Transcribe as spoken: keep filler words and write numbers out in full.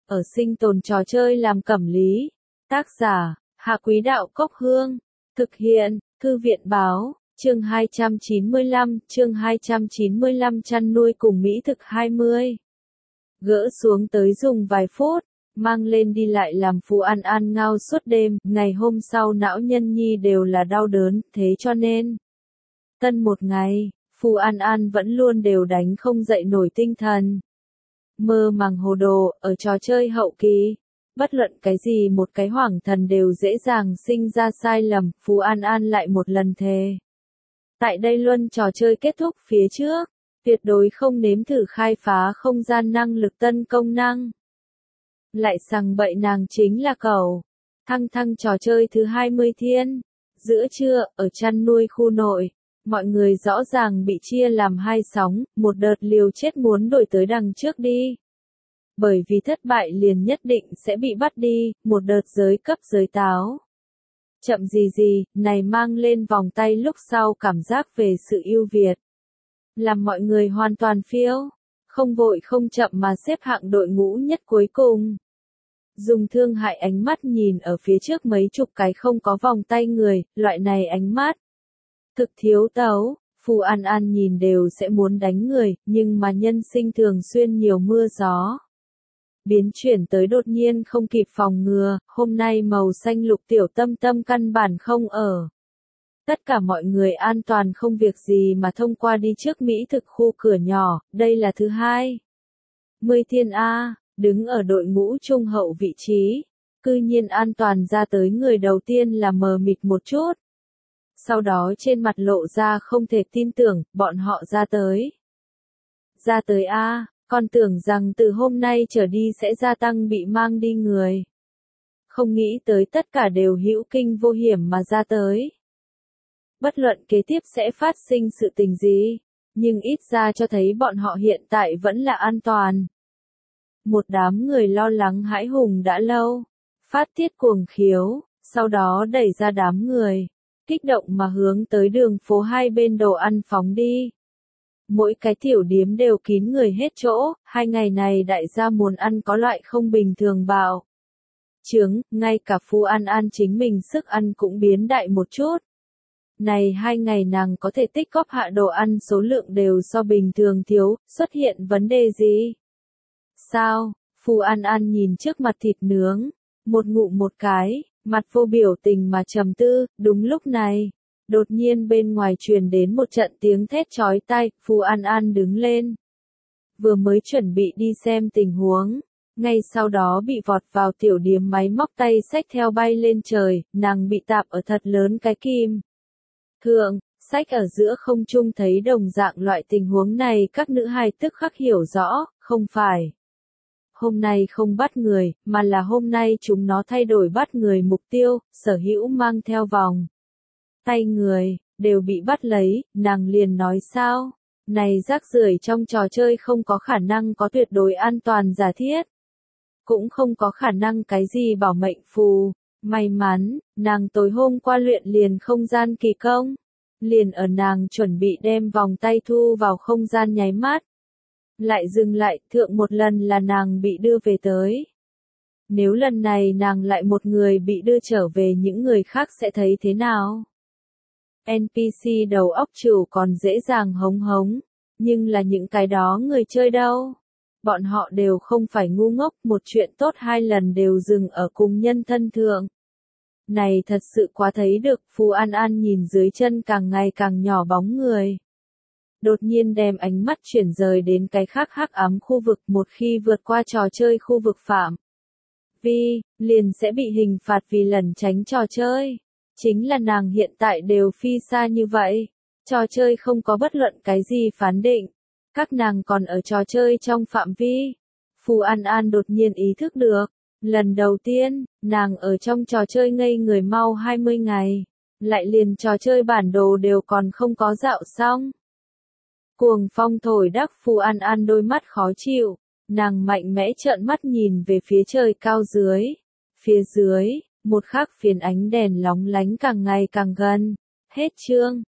ở sinh tồn trò chơi làm cẩm lý. Tác giả, Hạ Quý Đạo Cốc Hương. Thực hiện, Thư viện Báo, chương hai trăm chín mươi lăm, chương hai trăm chín mươi lăm chăn nuôi cùng mỹ thực hai mươi. Gỡ xuống tới dùng vài phút, mang lên đi lại làm Phù An An ngao suốt đêm, ngày hôm sau não nhân nhi đều là đau đớn, thế cho nên. Tân một ngày, Phù An An vẫn luôn đều đánh không dậy nổi tinh thần. Mơ màng hồ đồ, ở trò chơi hậu kỳ. Bất luận cái gì một cái hoàng thần đều dễ dàng sinh ra sai lầm, Phù An An lại một lần thề. Tại đây luân trò chơi kết thúc phía trước, tuyệt đối không nếm thử khai phá không gian năng lực tân công năng. Lại sằng bậy nàng chính là cẩu. Thăng thăng trò chơi thứ hai mươi thiên. Giữa trưa, ở chăn nuôi khu nội, mọi người rõ ràng bị chia làm hai sóng, một đợt liều chết muốn đổi tới đằng trước đi. Bởi vì thất bại liền nhất định sẽ bị bắt đi, một đợt giới cấp giới táo. Chậm gì gì, này mang lên vòng tay lúc sau cảm giác về sự ưu việt. Làm mọi người hoàn toàn phiêu, không vội không chậm mà xếp hạng đội ngũ nhất cuối cùng. Dùng thương hại ánh mắt nhìn ở phía trước mấy chục cái không có vòng tay người, loại này ánh mắt. Thực thiếu tấu, Phù An An nhìn đều sẽ muốn đánh người, nhưng mà nhân sinh thường xuyên nhiều mưa gió. Biến chuyển tới đột nhiên không kịp phòng ngừa, hôm nay màu xanh lục tiểu tâm tâm căn bản không ở. Tất cả mọi người an toàn không việc gì mà thông qua đi trước Mỹ thực khu cửa nhỏ, đây là thứ hai. Mười thiên A, đứng ở đội ngũ trung hậu vị trí, cư nhiên an toàn ra tới người đầu tiên là mờ mịt một chút. Sau đó trên mặt lộ ra không thể tin tưởng, bọn họ ra tới. Ra tới A. Còn tưởng rằng từ hôm nay trở đi sẽ gia tăng bị mang đi người. Không nghĩ tới tất cả đều hữu kinh vô hiểm mà ra tới. Bất luận kế tiếp sẽ phát sinh sự tình gì, nhưng ít ra cho thấy bọn họ hiện tại vẫn là an toàn. Một đám người lo lắng hãi hùng đã lâu, phát tiết cuồng khiếu, sau đó đẩy ra đám người, kích động mà hướng tới đường phố hai bên đồ ăn phóng đi. Mỗi cái tiểu điếm đều kín người hết chỗ, hai ngày này đại gia muốn ăn có loại không bình thường bạo. Chướng, ngay cả Phù An An chính mình sức ăn cũng biến đại một chút. Này hai ngày nàng có thể tích góp hạ đồ ăn số lượng đều so bình thường thiếu, xuất hiện vấn đề gì? Sao? Phù An An nhìn trước mặt thịt nướng, một ngụm một cái, mặt vô biểu tình mà trầm tư, đúng lúc này. Đột nhiên bên ngoài truyền đến một trận tiếng thét chói tai, Phù An An đứng lên. Vừa mới chuẩn bị đi xem tình huống, ngay sau đó bị vọt vào tiểu điếm máy móc tay xách theo bay lên trời, nàng bị tạp ở thật lớn cái kim. Thượng, xách ở giữa không trung thấy đồng dạng loại tình huống này các nữ hài tức khắc hiểu rõ, không phải. Hôm nay không bắt người, mà là hôm nay chúng nó thay đổi bắt người mục tiêu, sở hữu mang theo vòng. Tay người, đều bị bắt lấy, nàng liền nói sao, này rác rưởi trong trò chơi không có khả năng có tuyệt đối an toàn giả thiết. Cũng không có khả năng cái gì bảo mệnh phù, may mắn, nàng tối hôm qua luyện liền không gian kỳ công. Liền ở nàng chuẩn bị đem vòng tay thu vào không gian nháy mắt. Lại dừng lại, thượng một lần là nàng bị đưa về tới. Nếu lần này nàng lại một người bị đưa trở về những người khác sẽ thấy thế nào? en pê xê đầu óc chủ còn dễ dàng hống hống, nhưng là những cái đó người chơi đâu? Bọn họ đều không phải ngu ngốc, một chuyện tốt hai lần đều dừng ở cùng nhân thân thượng. Này thật sự quá thấy được, Phù An An nhìn dưới chân càng ngày càng nhỏ bóng người. Đột nhiên đem ánh mắt chuyển rời đến cái khác hắc ám khu vực một khi vượt qua trò chơi khu vực phạm. Vì, liền sẽ bị hình phạt vì lẩn tránh trò chơi. Chính là nàng hiện tại đều phi xa như vậy. Trò chơi không có bất luận cái gì phán định. Các nàng còn ở trò chơi trong phạm vi. Phù An An đột nhiên ý thức được. Lần đầu tiên, nàng ở trong trò chơi ngây người mau hai mươi ngày. Lại liền trò chơi bản đồ đều còn không có dạo xong. Cuồng phong thổi đắc Phù An An đôi mắt khó chịu. Nàng mạnh mẽ trợn mắt nhìn về phía trời cao dưới. Phía dưới, một khắc phiến ánh đèn lóng lánh càng ngày càng gần. Hết chương.